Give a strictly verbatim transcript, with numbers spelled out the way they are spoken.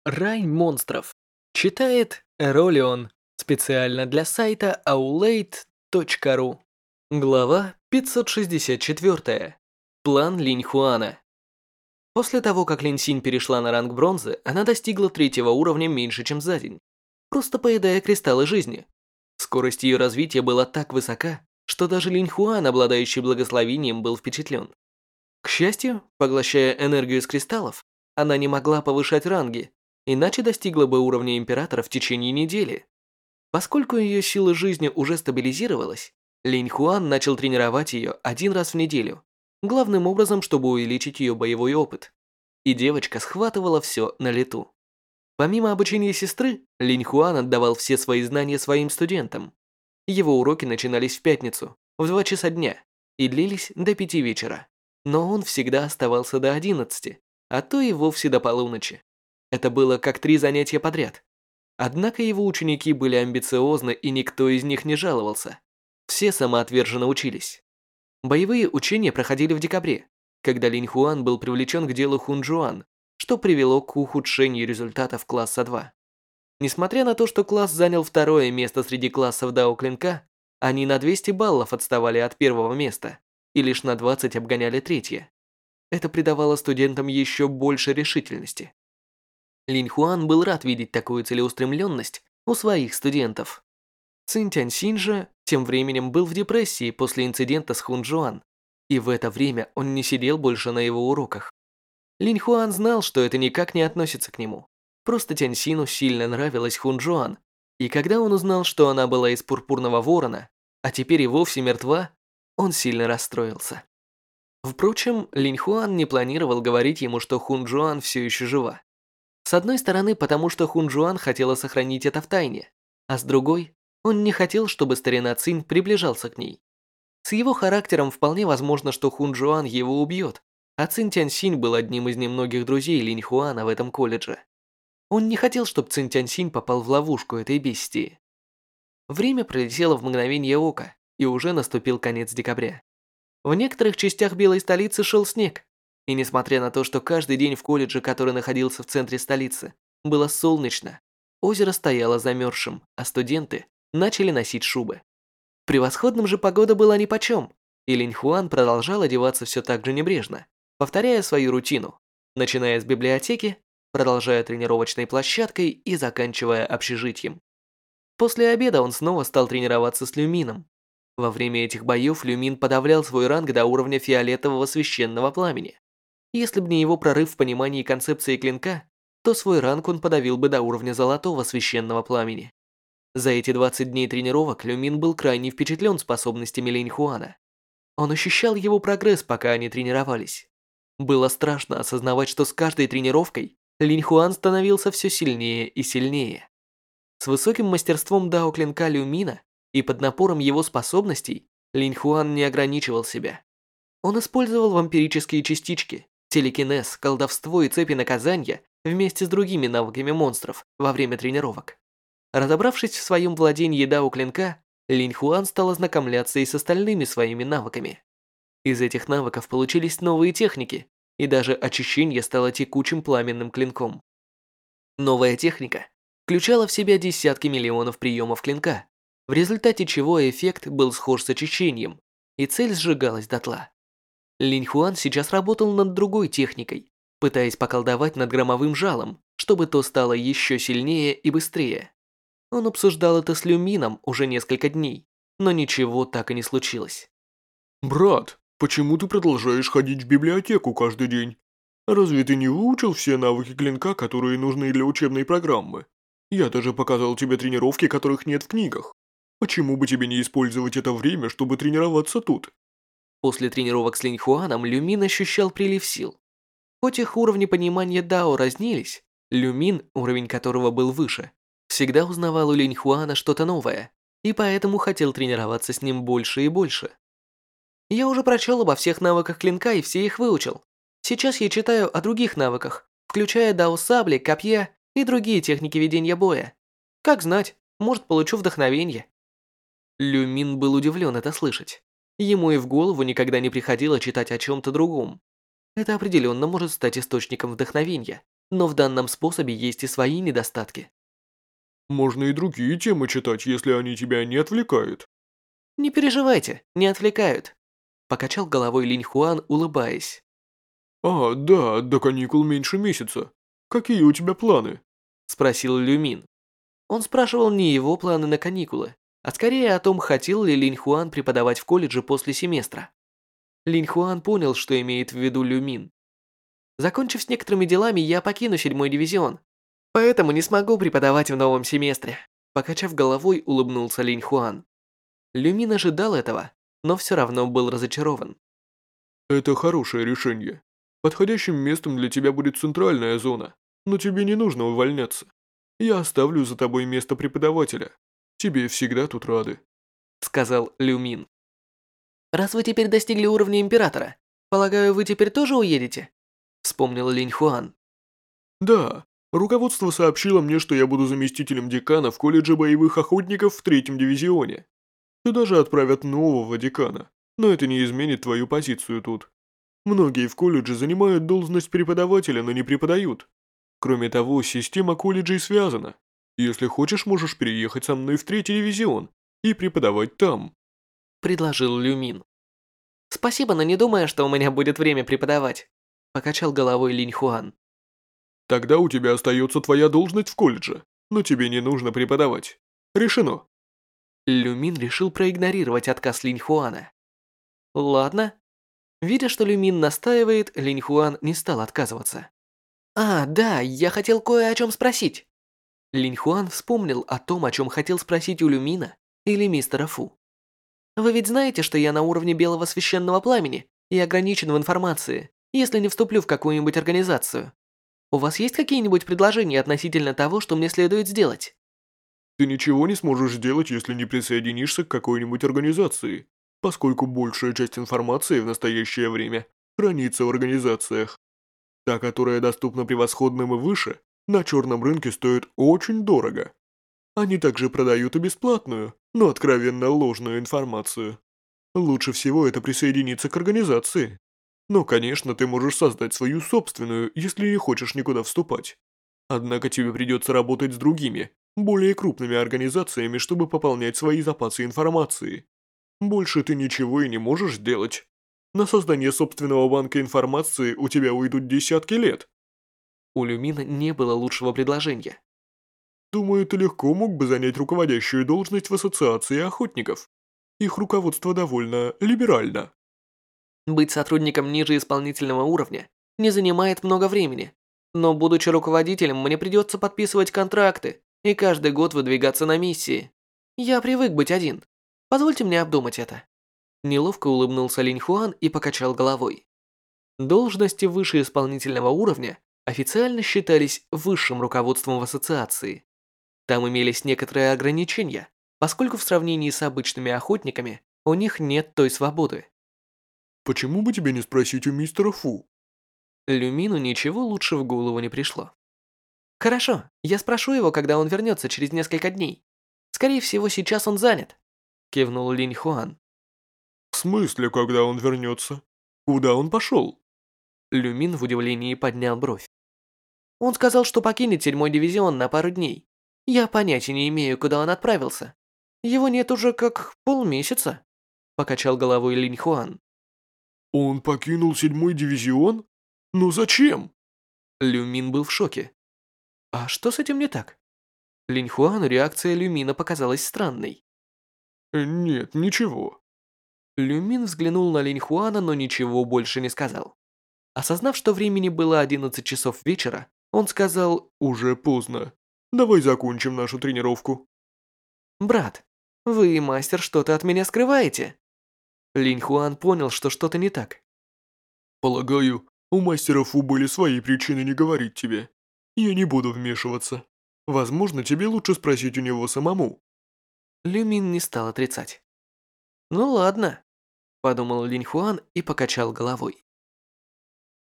Рай монстров. Читает Эролион. Специально для сайта аулейт точка ру. Глава пятьсот шестьдесят четыре. План Линь Хуана. После того, как Линь Синь перешла на ранг бронзы, она достигла третьего уровня меньше, чем за день, просто поедая кристаллы жизни. Скорость ее развития была так высока, что даже Линь Хуан, обладающий благословением, был впечатлен. К счастью, поглощая энергию из кристаллов, она не могла повышать ранги, иначе достигла бы уровня императора в течение недели. Поскольку ее сила жизни уже стабилизировалась, Линь Хуан начал тренировать ее один раз в неделю, главным образом, чтобы увеличить ее боевой опыт. И девочка схватывала все на лету. Помимо обучения сестры, Линь Хуан отдавал все свои знания своим студентам. Его уроки начинались в пятницу, в два часа дня, и длились до пяти вечера. Но он всегда оставался до одиннадцати, а то и вовсе до полуночи. Это было как три занятия подряд. Однако его ученики были амбициозны, и никто из них не жаловался. Все самоотверженно учились. Боевые учения проходили в декабре, когда Линь Хуан был привлечен к делу Хунчжуан, что привело к ухудшению результатов класса два. Несмотря на то, что класс занял второе место среди классов Дао Клинка, они на двести баллов отставали от первого места и лишь на двадцать обгоняли третье. Это придавало студентам еще больше решительности. Линь Хуан был рад видеть такую целеустремленность у своих студентов. Цин Тяньсинь же тем временем был в депрессии после инцидента с Хунчжуан, и в это время он не сидел больше на его уроках. Линь Хуан знал, что это никак не относится к нему. Просто Тяньсину сильно нравилась Хунчжуан, и когда он узнал, что она была из Пурпурного Ворона, а теперь и вовсе мертва, он сильно расстроился. Впрочем, Линь Хуан не планировал говорить ему, что Хунчжуан все еще жива. С одной стороны, потому что Хунчжуан хотела сохранить это в тайне, а с другой, он не хотел, чтобы старина Цинь приближался к ней. С его характером вполне возможно, что Хунчжуан его убьет, а Цин Тяньсинь был одним из немногих друзей Линь Хуана в этом колледже. Он не хотел, чтобы Цин Тяньсинь попал в ловушку этой бестии. Время пролетело в мгновение ока, и уже наступил конец декабря. В некоторых частях Белой столицы шел снег, и несмотря на то, что каждый день в колледже, который находился в центре столицы, было солнечно, озеро стояло замерзшим, а студенты начали носить шубы. Превосходным же погода была нипочем, и Линь Хуан продолжал одеваться все так же небрежно, повторяя свою рутину, начиная с библиотеки, продолжая тренировочной площадкой и заканчивая общежитием. После обеда он снова стал тренироваться с Люмином. Во время этих боев Люмин подавлял свой ранг до уровня фиолетового священного пламени. Если бы не его прорыв в понимании концепции клинка, то свой ранг он подавил бы до уровня золотого священного пламени. За эти двадцать дней тренировок Люмин был крайне впечатлен способностями Линь Хуана. Он ощущал его прогресс, пока они тренировались. Было страшно осознавать, что с каждой тренировкой Линь Хуан становился все сильнее и сильнее. С высоким мастерством дао клинка Люмина и под напором его способностей Линь Хуан не ограничивал себя. Он использовал вампирические частички, телекинез, колдовство и цепи наказания вместе с другими навыками монстров во время тренировок. Разобравшись в своем владении дао клинка, Линь Хуан стал ознакомляться и с остальными своими навыками. Из этих навыков получились новые техники, и даже очищение стало текучим пламенным клинком. Новая техника включала в себя десятки миллионов приемов клинка, в результате чего эффект был схож с очищением, и цель сжигалась дотла. Линь Хуан сейчас работал над другой техникой, пытаясь поколдовать над громовым жалом, чтобы то стало еще сильнее и быстрее. Он обсуждал это с Люмином уже несколько дней, но ничего так и не случилось. «Брат, почему ты продолжаешь ходить в библиотеку каждый день? Разве ты не выучил все навыки клинка, которые нужны для учебной программы? Я даже показал тебе тренировки, которых нет в книгах. Почему бы тебе не использовать это время, чтобы тренироваться тут?» После тренировок с Линь Хуаном Люмин ощущал прилив сил. Хоть их уровни понимания дао разнились, Люмин, уровень которого был выше, всегда узнавал у Линь Хуана что-то новое, и поэтому хотел тренироваться с ним больше и больше. Я уже прочел обо всех навыках клинка и все их выучил. Сейчас я читаю о других навыках, включая дао сабли, копья и другие техники ведения боя. Как знать, может, получу вдохновение. Люмин был удивлен это слышать. Ему и в голову никогда не приходило читать о чем-то другом. Это определенно может стать источником вдохновения, но в данном способе есть и свои недостатки. Можно и другие темы читать, если они тебя не отвлекают. Не переживайте, не отвлекают. Покачал головой Линь Хуан, улыбаясь. А, да, до каникул меньше месяца. Какие у тебя планы? Спросил Люмин. Он спрашивал не его планы на каникулы, а скорее о том, хотел ли Линь Хуан преподавать в колледже после семестра. Линь Хуан понял, что имеет в виду Люмин. Закончив с некоторыми делами, я покину седьмой дивизион, поэтому не смогу преподавать в новом семестре. Покачав головой, улыбнулся Линь Хуан. Люмин ожидал этого, но все равно был разочарован. Это хорошее решение. Подходящим местом для тебя будет центральная зона, но тебе не нужно увольняться. Я оставлю за тобой место преподавателя. Тебе всегда тут рады», — сказал Люмин. «Раз вы теперь достигли уровня императора, полагаю, вы теперь тоже уедете?» — вспомнил Линь Хуан. «Да, руководство сообщило мне, что я буду заместителем декана в колледже боевых охотников в третьем дивизионе. Сюда же отправят нового декана, но это не изменит твою позицию тут. Многие в колледже занимают должность преподавателя, но не преподают. Кроме того, система колледжей связана. Если хочешь, можешь переехать со мной в третий дивизион и преподавать там», — предложил Люмин. «Спасибо, но не думаю, что у меня будет время преподавать», — покачал головой Линь Хуан. «Тогда у тебя остается твоя должность в колледже, но тебе не нужно преподавать. Решено». Люмин решил проигнорировать отказ Линь Хуана. «Ладно». Видя, что Люмин настаивает, Линь Хуан не стал отказываться. «А, да, я хотел кое о чем спросить». Линь Хуан вспомнил о том, о чем хотел спросить у Люмина или мистера Фу. «Вы ведь знаете, что я на уровне белого священного пламени и ограничен в информации, если не вступлю в какую-нибудь организацию. У вас есть какие-нибудь предложения относительно того, что мне следует сделать?» «Ты ничего не сможешь сделать, если не присоединишься к какой-нибудь организации, поскольку большая часть информации в настоящее время хранится в организациях. Та, которая доступна превосходным и выше, на черном рынке стоит очень дорого. Они также продают и бесплатную, но откровенно ложную информацию. Лучше всего это присоединиться к организации. Но, конечно, ты можешь создать свою собственную, если не хочешь никуда вступать. Однако тебе придется работать с другими, более крупными организациями, чтобы пополнять свои запасы информации. Больше ты ничего и не можешь сделать. На создание собственного банка информации у тебя уйдут десятки лет». У Люмина не было лучшего предложения. «Думаю, ты легко мог бы занять руководящую должность в ассоциации охотников. Их руководство довольно либерально». Быть сотрудником ниже исполнительного уровня не занимает много времени, но будучи руководителем, мне придется подписывать контракты и каждый год выдвигаться на миссии. Я привык быть один. Позвольте мне обдумать это. Неловко улыбнулся Линь Хуан и покачал головой. Должности выше исполнительного уровня официально считались высшим руководством в ассоциации. Там имелись некоторые ограничения, поскольку в сравнении с обычными охотниками у них нет той свободы. «Почему бы тебе не спросить у мистера Фу?» Люмину ничего лучше в голову не пришло. «Хорошо, я спрошу его, когда он вернется через несколько дней. Скорее всего, сейчас он занят», — кивнул Линь Хуан. «В смысле, когда он вернется? Куда он пошел?» Люмин в удивлении поднял бровь. «Он сказал, что покинет седьмой дивизион на пару дней. Я понятия не имею, куда он отправился. Его нет уже как полмесяца», — покачал головой Линь Хуан. «Он покинул седьмой дивизион? Ну зачем?» Люмин был в шоке. «А что с этим не так?» Линь Хуану реакция Люмина показалась странной. «Э, «Нет, ничего». Люмин взглянул на Линь Хуана, но ничего больше не сказал. Осознав, что времени было одиннадцать часов вечера, он сказал: «Уже поздно. Давай закончим нашу тренировку». «Брат, вы, мастер, что-то от меня скрываете?» Линь Хуан понял, что что-то не так. «Полагаю, у мастера Фу были свои причины не говорить тебе. Я не буду вмешиваться. Возможно, тебе лучше спросить у него самому». Люмин не стал отрицать. «Ну ладно», — подумал Линь Хуан и покачал головой.